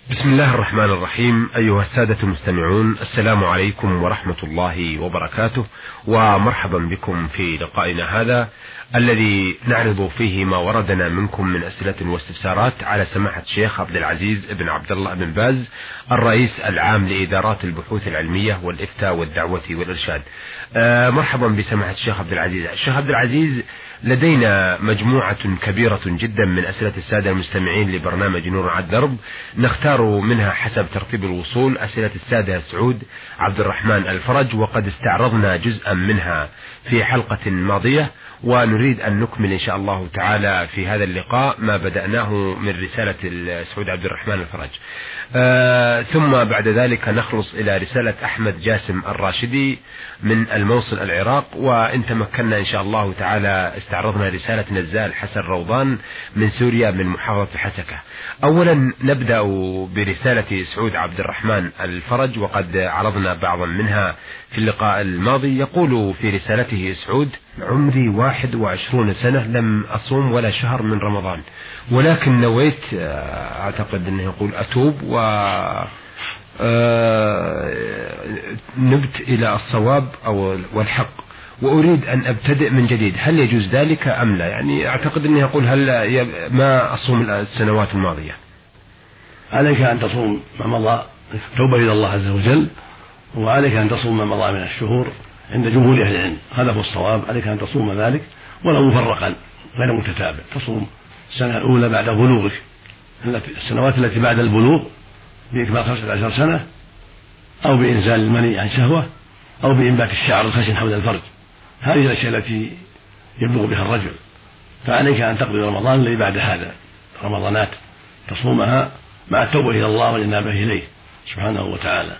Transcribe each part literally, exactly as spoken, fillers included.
بسم الله الرحمن الرحيم. أيها السادة المستمعون، السلام عليكم ورحمة الله وبركاته، ومرحبا بكم في لقائنا هذا الذي نعرض فيه ما وردنا منكم من أسئلة واستفسارات على سماحة الشيخ عبد العزيز بن عبد الله بن باز، الرئيس العام لإدارات البحوث العلمية والإفتاء والدعوة والإرشاد. آه مرحبا بسماحة الشيخ عبد العزيز. الشيخ عبد العزيز، لدينا مجموعة كبيرة جدا من أسئلة السادة المستمعين لبرنامج نور على الدرب، نختار منها حسب ترتيب الوصول أسئلة السادة سعود عبد الرحمن الفرج، وقد استعرضنا جزءا منها في حلقة ماضية، ونريد أن نكمل إن شاء الله تعالى في هذا اللقاء ما بدأناه من رسالة سعود عبد الرحمن الفرج. آه ثم بعد ذلك نخلص إلى رسالة أحمد جاسم الراشدي من الموصل العراق، وإن تمكنا إن شاء الله تعالى استعرضنا رسالة نزال حسن روضان من سوريا من محافظة الحسكة. أولا نبدأ برسالة سعود عبد الرحمن الفرج، وقد عرضنا بعضا منها في اللقاء الماضي. يقول في رسالته سعود: عمري واحد وعشرون سنة، لم أصوم ولا شهر من رمضان، ولكن نويت، أعتقد أنه يقول أتوب و نبت إلى الصواب أو والحق، وأريد أن أبتدئ من جديد، هل يجوز ذلك أم لا؟ يعني أعتقد أنه يقول هل ما أصوم السنوات الماضية. عليك أن تصوم ما مضى توبة إلى الله عز وجل، وعليك أن تصوم ما مضى من الشهور عند جمهور أهل العلم، هذا هو الصواب. عليك أن تصوم ذلك ولو مفرقا غير متتابع، تصوم السنة الأولى بعد بلوغك، السنوات التي بعد البلوغ بإكمال خمسة عشر سنة، أو بإنزال المني عن شهوة، أو بإنبات الشعر الخشن حول الفرج. هذه الأشياء التي يبلغ بها الرجل، فعليك أن تقضي رمضان الذي بعد هذا، رمضانات تصومها مع التوبة إلى الله والإنابة إليه سبحانه وتعالى.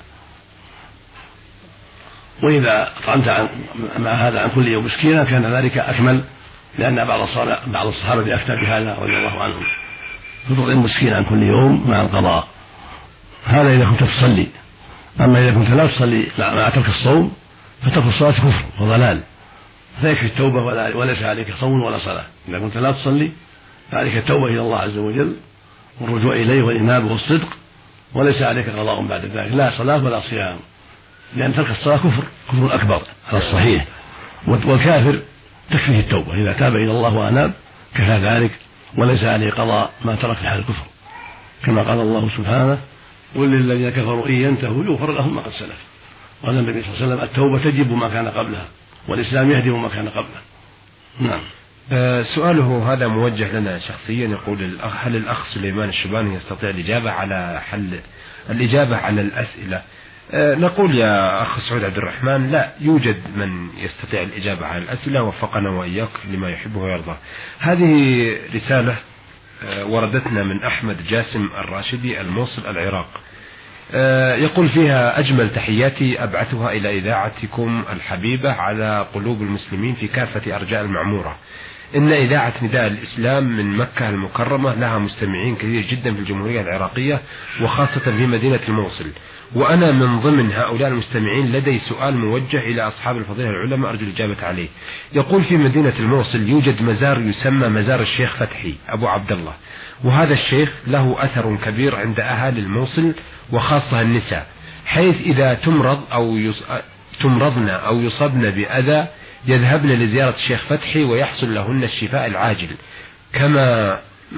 وإذا أطعمت عن مع هذا عن كل يوم مسكينا كان ذلك أكمل، لأن بعض بعض الصحابة أفتى بهذا رضي الله عنهم، تطعم مسكين عن كل يوم مع القضاء. هذا إذا كنت تصلي. أما إذا كنت لا تصلي مع ترك الصوم فترك الصلاة كفر وضلال، فيكفي التوبة وليس عليك صوم ولا صلاة. إذا كنت لا تصلي فعليك التوبة إلى الله عز وجل والرجوع إليه والإنابة والصدق، وليس عليك قضاء بعد ذلك، لا صلاة ولا صيام، لأن ترك الصلاة كفر كفر أكبر على الصحيح. والكافر تكفيه التوبة، إذا تاب إلى الله وأناب كفى ذلك، وليس عليه قضاء ما ترك في حال الكفر، كما قال الله سبحانه: قل للذين كفروا إن ينتهوا يغفر لهم ما قد سلف. قال النبي صلى الله عليه وسلم: التوبة تجب ما كان قبلها، والإسلام يهدم ما كان قبله. نعم. أه سؤاله هذا موجه لنا شخصيا، يقول: هل الأخ سليمان الشباني يستطيع الإجابة على حل الإجابة على الأسئلة؟ أه نقول يا أخ سعود عبد الرحمن: لا يوجد من يستطيع الإجابة على الأسئلة، وفقنا وإياك لما يحبه ويرضى. هذه رسالة أه وردتنا من أحمد جاسم الراشدي الموصل العراق، يقول فيها: أجمل تحياتي أبعثها إلى إذاعتكم الحبيبة على قلوب المسلمين في كافة أرجاء المعمورة. إن إذاعة نداء الإسلام من مكة المكرمة لها مستمعين كثير جدا في الجمهورية العراقية، وخاصة في مدينة الموصل، وأنا من ضمن هؤلاء المستمعين. لدي سؤال موجه إلى أصحاب الفضيلة العلماء أرجو الإجابة عليه. يقول: في مدينة الموصل يوجد مزار يسمى مزار الشيخ فتحي أبو عبد الله، وهذا الشيخ له أثر كبير عند أهالي الموصل وخاصة النساء، حيث إذا تمرض أو يص... تمرضن أو يصبن بأذى يذهبن لزيارة الشيخ فتحي ويحصل لهن الشفاء العاجل، كما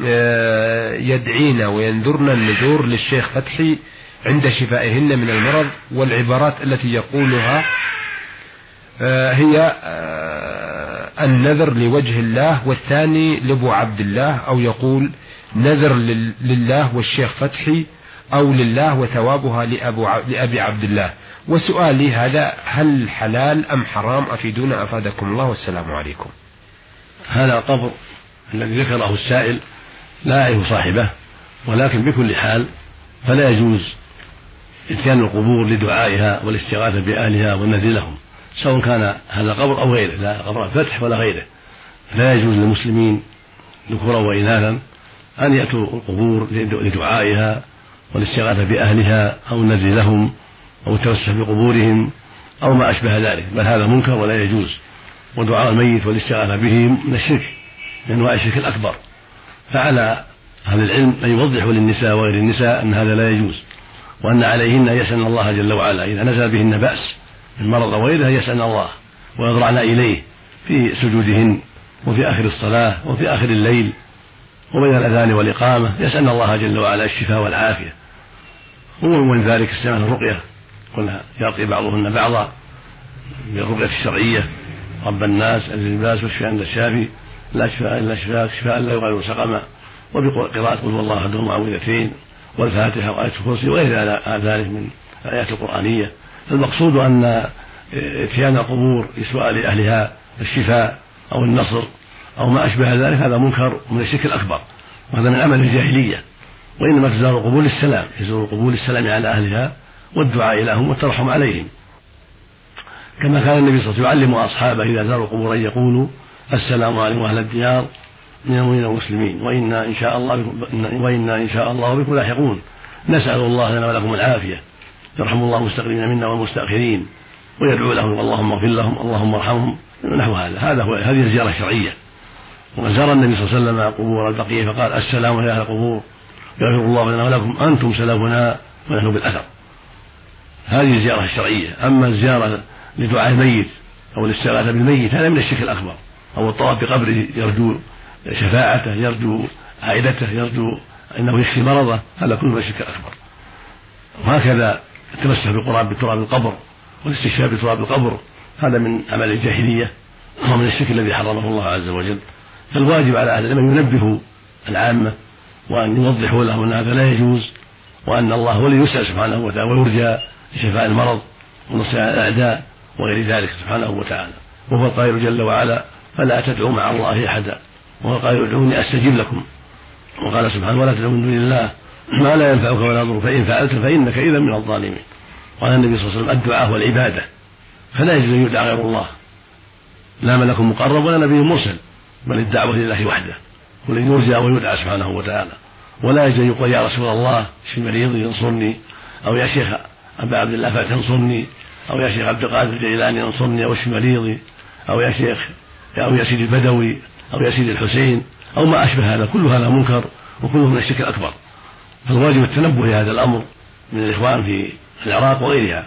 يدعين وينذرن النذور للشيخ فتحي عند شفائهن من المرض. والعبارات التي يقولها هي النذر لوجه الله، والثاني لأبو عبد الله، أو يقول نذر لله والشيخ فتحي، أو لله وثوابها لأبو لأبي عبد الله. وسؤالي هذا: هل حلال أم حرام؟ أفيدونا أفادكم الله، والسلام عليكم. هذا القبر الذي ذكره السائل لا يعرف صاحبه، ولكن بكل حال فلا يجوز إتيان القبور لدعائها والاستغاثة بأهلها والنذر لهم، سواء كان هذا قبر أو غيره، لا قبر الفتح ولا غيره. لا يجوز للمسلمين ذكورا وإناثا أن يأتوا القبور لدعائها والاستغاثة بأهلها أو النذر لهم أو التوسع بقبورهم أو ما أشبه ذلك، بل هذا منكر ولا يجوز. ودعاء الميت والاستغاثة به من الشرك، من أنواع الشرك الأكبر. فعلى أهل العلم أن يوضحوا للنساء وغير النساء أن هذا لا يجوز، وأن عليهن أن يسألن الله جل وعلا إذا نزل بهن بأس من مرض أو غيره يسألن الله ويضرعن إليه في سجودهن وفي آخر الصلاة وفي آخر الليل وبين الأذان والإقامة، يسألن الله جل وعلا الشفاء والعافية. ومن ذلك استعمال الرقية، قلنا يرقي بعضهن بعضا بالرقية الشرعية: رب الناس الباس والشفاء عند الشافي لا شفاء إلا شفاء شفاء لا يغادر سقما، وبقراءة قل هو الله أحد معوذتين والفاتحة وآية الكرسي وغير ذلك من الآيات القرآنية. المقصود أن اتيان القبور لسؤال أهلها الشفاء أو النصر أو ما أشبه ذلك هذا منكر من الشرك الأكبر، وهذا من عمل الجاهلية. وإنما تزار القبور للسلام، يزور القبور للسلام على أهلها والدعاء لهم والترحم عليهم، كما كان النبي صلى الله عليه وسلم يعلم أصحابه إذا زاروا القبور أن يقولوا: السلام عليكم أهل الديار من المؤمنين والمسلمين وإنا إن شاء الله بكم وإنا إن شاء الله بكم لاحقون، نسأل الله لنا ولكم العافية، يرحم الله المستقدمين منا والمستأخرين، ويدعو لهم: اللهم اغفر لهم، اللهم ارحمهم، نحو هذا. هذا هو هذه الزيارة الشرعية. وزار النبي صلى الله عليه وسلم قبور البقية فقال: السلام على أهل القبور، يغفر الله لنا ولكم، أنتم سلفنا ونحن بالأثر. هذه الزيارة الشرعية. أما الزيارة لدعاء الميت أو الاستغاثة بالميت هذا من الشرك الأكبر، أو الطواف بقبره يرجو شفاعته، يرجو عائدته، يرجو أنه يشفي مرضه، هذا كله من الشرك الأكبر. وهكذا التمسح بالقرآن بتراب القبر والاستشفاء بتراب القبر هذا من عمل الجاهلية ومن الشرك الذي حرمه الله عز وجل. فالواجب على أهل العلم أن ينبهوا العامة وأن يوضحوا لهم أن هذا لا يجوز، وأن الله هو الذي يسأل سبحانه وتعالى ويرجى لشفاء المرض ونصر الأعداء وغير ذلك سبحانه وتعالى. وهو القائل جل وعلا: فلا تدعوا مع الله أحدا، وهو القائل: ادعوني أستجب لكم. وقال سبحانه: ولا تدعوا من دون الله ما لا ينفعك ولا يضرك فإن فعلت فإنك إذا من الظالمين. قال النبي صلى الله عليه وسلم: الدعاء هو العبادة، فلا يجوز أن يدعى غير الله، لا ملك مقرب ولا نبي مرسل، بل الدعوة لله وحده، والذي يرجى ويدعى سبحانه وتعالى. ولا يجوز أن يقول: يا رسول الله اشف مريضي ينصرني، أو يا شيخ أبا عبد الله فتنصرني، أو يا شيخ عبد القادر الجيلاني ينصرني أو اشف مريضي، أو يا شيخ أو يا سيدي البدوي أو يا سيدي الحسين أو ما أشبه هذا. كل هذا منكر وكله من الشرك الأكبر. فالواجب التنبه لهذا الأمر من الإخوان في العراق وغيرها.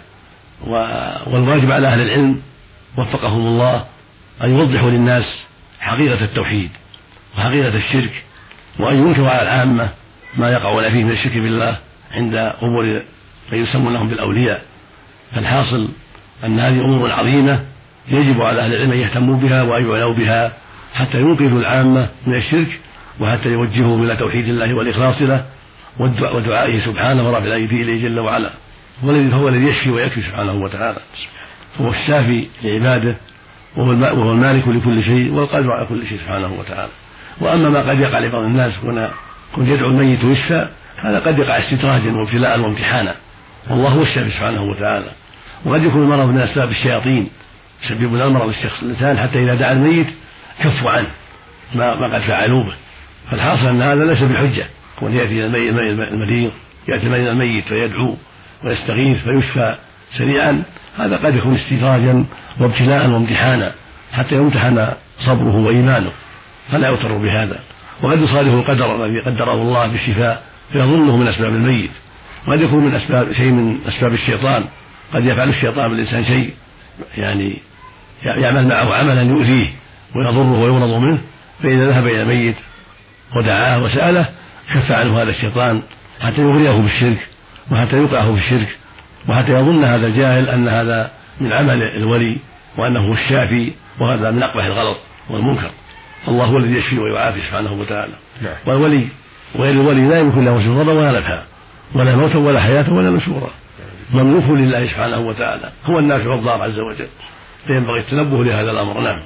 والواجب على أهل العلم وفقهم الله أن يوضحوا للناس حقيقة التوحيد وحقيقة الشرك، وأن ينكروا على العامة ما يقعون فيه من الشرك بالله عند أمور من يسمونهم بالأولياء. فالحاصل أن هذه أمور عظيمة يجب على أهل العلم أن يهتموا بها وأن يعنوا بها حتى ينقذوا العامة من الشرك، وحتى يوجههم إلى توحيد الله والإخلاص له ودعائه سبحانه ورفع الأيدي إليه جل وعلا. هو الذي يشفي ويكفي سبحانه وتعالى، هو الشافي لعباده، وهو المالك لكل شيء والقادر على كل شيء سبحانه وتعالى. وأما ما قد يقع لبعض الناس كن يدعو الميت ويشفى، هذا قد يقع استدراجا وابتلاء وامتحانا، والله هو الشافي سبحانه وتعالى. وقد يكون المرض من أسباب الشياطين يسببون المرض الشخص الإنسان حتى إذا دعا الميت كفوا عنه ما, ما قد فعلوا به. فالحاصل أن هذا ليس بحجة، كون يأتي المريض يأتي المريض الميت ويدعو ويستغيث فيشفى سريعا، هذا قد يكون استدراجا وابتلاء وامتحانا حتى يمتحن صبره وإيمانه، فلا يغتر بهذا. وقد يصادف القدر الذي قدره الله بالشفاء فيظنه من أسباب الميت، وقد يكون من أسباب شيء من أسباب الشيطان، قد يفعل الشيطان بالإنسان شيء يعني يعمل معه عملا يؤذيه ويضره ويغضب منه، فإذا ذهب إلى الميت ودعاه وسأله كف عنه هذا الشيطان حتى يغريه بالشرك وحتى يوقعه في الشرك، وحتى يظن هذا الجاهل أن هذا من عمل الولي وأنه هو الشافي، وهذا من أقبح الغلط والمنكر. الله هو الذي يشفي ويعافي سبحانه وتعالى. والولي وغير الولي لا يمكن له شرورا ولا نفعا ولا موتا ولا حياة ولا نشورا، مملوك لله سبحانه وتعالى، هو النافع الضار عز وجل، فينبغي التنبه لهذا الأمر. نعم.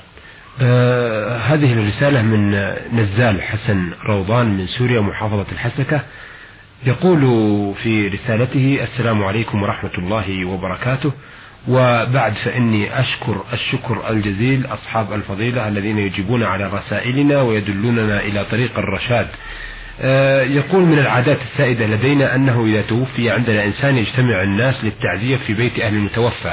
آه هذه الرسالة من نزال حسن روضان من سوريا محافظة الحسكة، يقول في رسالته: السلام عليكم ورحمة الله وبركاته، وبعد فإني أشكر الشكر الجزيل أصحاب الفضيلة الذين يجيبون على رسائلنا ويدلوننا إلى طريق الرشاد. آه يقول: من العادات السائدة لدينا أنه إذا توفي عندنا إنسان يجتمع الناس للتعزية في بيت أهل المتوفى،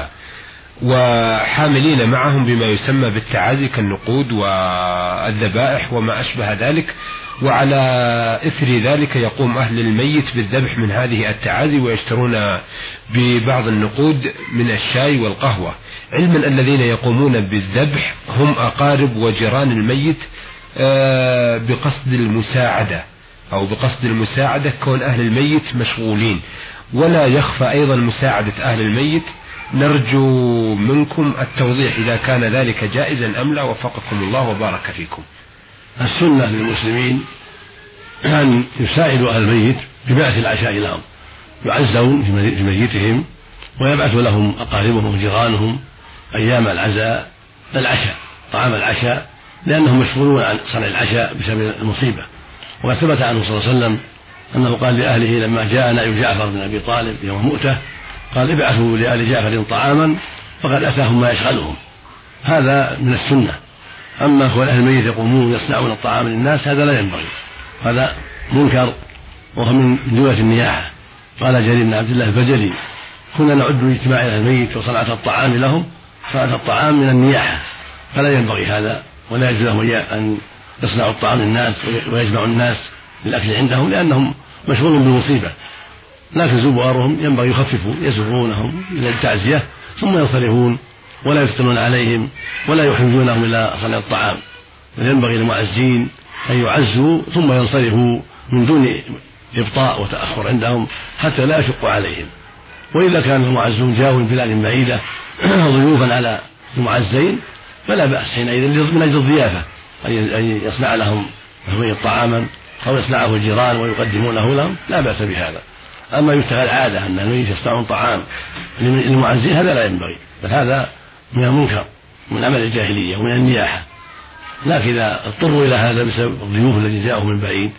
وحاملين معهم بما يسمى بالتعازي كالنقود والذبائح وما أشبه ذلك، وعلى إثر ذلك يقوم أهل الميت بالذبح من هذه التعازي ويشترون ببعض النقود من الشاي والقهوة، علما الذين يقومون بالذبح هم أقارب وجيران الميت بقصد المساعدة أو بقصد المساعدة كون أهل الميت مشغولين. ولا يخفى أيضا مساعدة أهل الميت. نرجو منكم التوضيح إذا كان ذلك جائزا أم لا، وفقكم الله وبارك فيكم. السنة للمسلمين أن يساعدوا أهل الميت ببعث العشاء لهم، يعزون في ميتهم ويبعث لهم أقاربهم وجيرانهم أيام العزاء العشاء، طعام العشاء، لأنهم مشغولون عن صنع العشاء بسبب المصيبة. وثبت عنه صلى الله عليه وسلم أنه قال لأهله لما جاء نائب جعفر بن أبي طالب يوم مؤتة قال ابعثوا لآل جعفر طعاما فقد أتاهم ما يشغلهم. هذا من السنة. أما هو أهل الميت يقومون يصنعون الطعام للناس هذا لا ينبغي، هذا منكر وهو من جملة النياحة. قال جرير بن عبد الله البجلي كنا نعد اجتماع أهل الميت وصنعة الطعام لهم صنعة الطعام من النياحة، فلا ينبغي هذا، ولا يجوز لهم أن يصنعوا الطعام للناس ويجمعوا الناس للأكل عندهم لأنهم مشغولون بالمصيبة. لكن زوارهم ينبغي يخففوا، يزورونهم إلى التعزية ثم ينصرفون ولا يفتنون عليهم ولا يحرجونهم إلى صنع الطعام. ينبغي للمعزين أن يعزوا ثم ينصرفوا من دون إبطاء وتأخر عندهم حتى لا يشق عليهم. وإذا كان المعزون جاءوا من بلاد بعيدة ضيوفا على المعزين فلا بأس حينئذ من أجل الضيافة أن يصنع لهم طعاما أو يصنعه الجيران ويقدمونه لهم، لا بأس بهذا. أما يتخذ العادة أن الميت يصنعون طعام للمعزين هذا لا ينبغي، بل هذا من المنكر من عمل الجاهلية ومن النياحة. لكن إذا اضطروا إلى هذا بسبب الضيوف الذين جاءوا من بعيد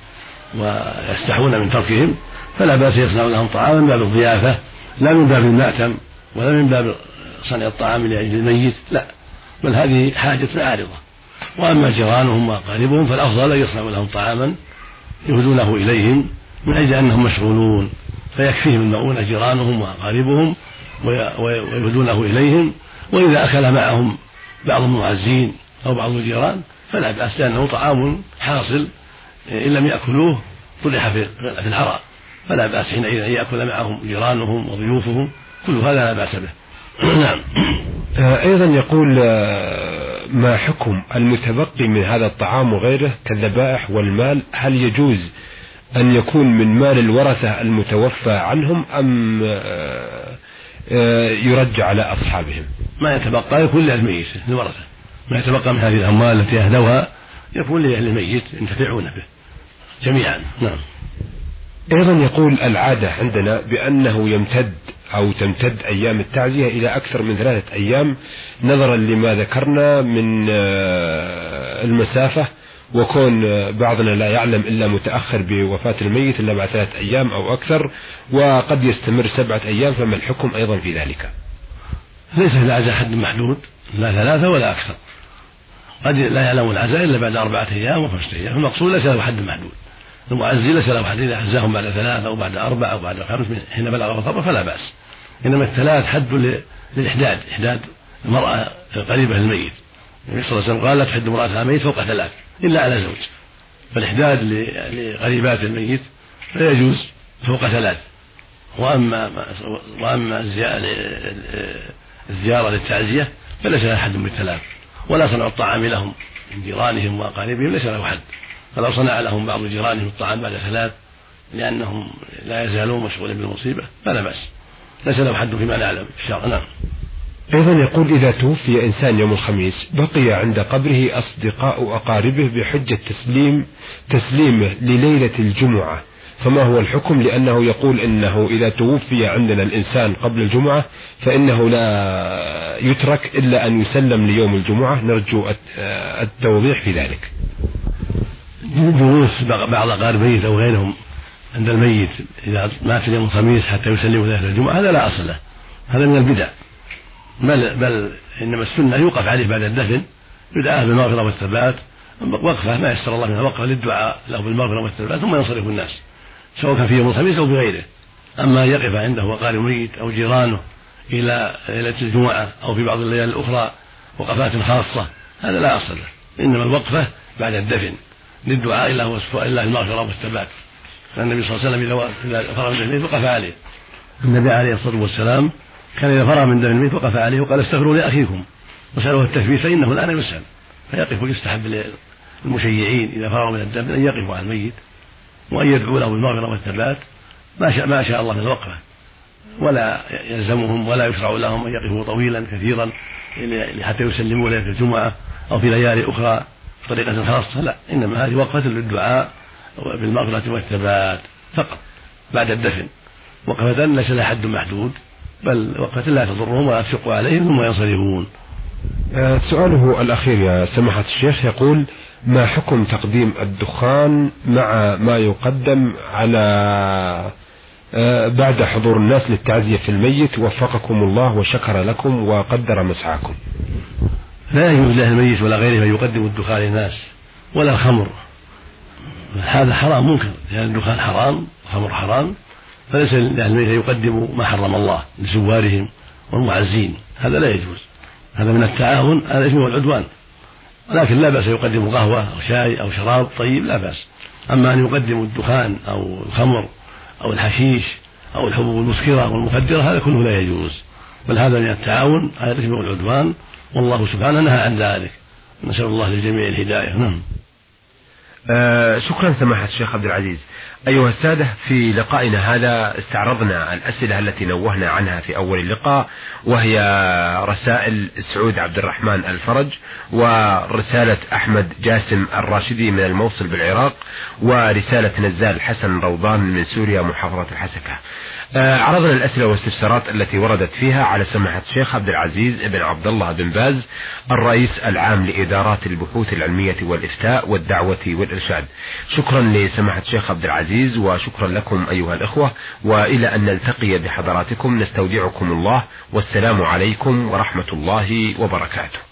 ويستحون من تركهم فلا بأس يصنعون لهم طعاما من باب الضيافة، لا من باب المأتم ولا من باب صنع الطعام لأجل الميت، لا، بل هذه حاجة عارضة. وأما جيرانهم وأقاربهم فالأفضل أن يصنعوا لهم طعاما يهدونه إليهم من أجل أنهم مشغولون، فيكفيهم المؤونة جيرانهم وأقاربهم ويهدونه إليهم. وإذا أكل معهم بعض المعزين أو بعض الجيران فلا بأس، لأنه طعام حاصل إن لم يأكلوه طرح في العراء، فلا بأس حينئذ أن يأكل معهم جيرانهم وضيوفهم، كل هذا لا بأس به. نعم. أيضا يقول ما حكم المتبقي من هذا الطعام وغيره كالذبائح والمال؟ هل يجوز أن يكون من مال الورثة المتوفى عنهم أم يرجع على أصحابهم؟ ما يتبقى يكون للميت الورثة، ما يتبقى من هذه الأموال التي أهدوها يكون لأهل الميت ينتفعون به جميعا. نعم. أيضا يقول العادة عندنا بأنه يمتد أو تمتد أيام التعزية إلى أكثر من ثلاثة أيام نظرا لما ذكرنا من المسافة، وكون بعضنا لا يعلم إلا متأخر بوفاة الميت إلا بعد ثلاثة أيام أو أكثر، وقد يستمر سبعة أيام، فما الحكم أيضا في ذلك؟ ليس في العزاء حد محدود، لا ثلاثة ولا أكثر، قد لا يعلم العزاء إلا بعد أربعة أيام وخمسة أيام، المقصود ليس له حد محدود. المعزي ليس له حد، إذا عزاهم بعد ثلاثة أو بعد أربعة أو بعد خمس حين بلغ الخبر فلا بأس. إنما الثلاث حد للإحداد، إحداد المرأة القريبة للميت. النبي صلى الله عليه وسلم قال لا تحد امرأة على الميت فوق ثلاث إلا على زوج، فالإحداد لقريبات الميت لا يجوز فوق ثلاث. وأما وأما الزيارة للتعزية فليس لها حد بالثلاث، ولا صنع الطعام لهم من جيرانهم وأقاربهم ليس له حد، فلو صنع لهم بعض جيرانهم الطعام بعد ثلاث لأنهم لا يزالون مشغولين بالمصيبة فلا بأس، ليس له حد فيما نعلم في الشرع. نعم. أيضا يقول إذا توفي إنسان يوم الخميس بقي عند قبره أصدقاء أقاربه بحجة تسليم تسليمه لليلة الجمعة، فما هو الحكم؟ لأنه يقول إنه إذا توفي عندنا الإنسان قبل الجمعة فإنه لا يترك إلا أن يسلم ليوم الجمعة، نرجو التوضيح في ذلك. جلوس بعض أقاربه أو غيرهم عند الميت إذا مات يوم الخميس حتى يسلموا ليلة الجمعة هذا لا أصل له، هذا من البدع، بل, بل إنما السنة يوقف عليه بعد الدفن يدعى بالمغفرة والثبات، وقفة ما يسر الله منها وقفة للدعاء له بالمغفرة والثبات ثم ينصرف الناس سواء كان في يوم الخميس أو بغيره. أما يقف عنده وقارب ميت أو جيرانه إلى ليلة الجمعة أو في بعض الليالي الأخرى وقفات خاصة هذا لا أصل له، إنما الوقفة بعد الدفن للدعاء إلا هو إلا المغفرة والثبات. كان النبي صلى الله عليه وسلم إذا فرغ من الميت وقف عليه. النبي عليه الصلاة والسلام كان إذا فرغ من دم الميت وقف عليه وقال استغفروا لأخيكم وسألوه التثبيت فإنه الآن يسأل، فيقف ويستحب للمشيعين إذا فرغوا من الدم أن يقفوا على الميت وأن يدعوا له بالمغفرة والثبات ما شاء, ما شاء الله من الوقفة، ولا يلزمهم ولا يشرع لهم أن يقفوا طويلا كثيرا حتى يسلموا ليلة الجمعة أو في ليالي أخرى بطريقة خاصة، لا، إنما هذه وقفة للدعاء بالمغفرة والثبات فقط بعد الدفن، وقفة ليس لها حد محدود، بل وقفة لا تضرهم ولا تشق عليهم ثم ينصرفون. سؤاله الأخير يا سماحة الشيخ يقول: ما حكم تقديم الدخان مع ما يقدم على بعد حضور الناس للتعزية في الميت وفقكم الله وشكر لكم وقدر مسعاكم؟ لا يجوز له الميت ولا غيره أن يقدم الدخان للناس ولا الخمر، هذا حرام منكر، لأن يعني الدخان حرام والخمر حرام، فليس للميت أن يقدموا ما حرم الله لزوارهم والمعزين، هذا لا يجوز، هذا من التعاون على الإثم والعدوان. ولكن لا بأس يقدم قهوة أو شاي أو شراب طيب، لا بأس. أما أن يقدم الدخان أو الخمر أو الحشيش أو الحبوب المسكرة والمخدرة هذا كله لا يجوز، بل هذا من التعاون على الإثم والعدوان، والله سبحانه نهى عن ذلك. نسأل الله للجميع الهداية. نعم. آه شكرا سماحة الشيخ عبد العزيز. أيها السادة، في لقائنا هذا استعرضنا الأسئلة التي نوهنا عنها في أول اللقاء، وهي رسائل سعود عبد الرحمن الفرج، ورسالة أحمد جاسم الراشدي من الموصل بالعراق، ورسالة نزال حسن روضان من سوريا محافظة الحسكة. عرضنا الأسئلة والاستفسارات التي وردت فيها على سماحة الشيخ عبد العزيز بن عبد الله بن باز الرئيس العام لإدارات البحوث العلمية والإفتاء والدعوة والإرشاد. شكرا لسماحة الشيخ عبد العزيز وشكرا لكم أيها الإخوة، وإلى أن نلتقي بحضراتكم نستودعكم الله، والسلام عليكم ورحمة الله وبركاته.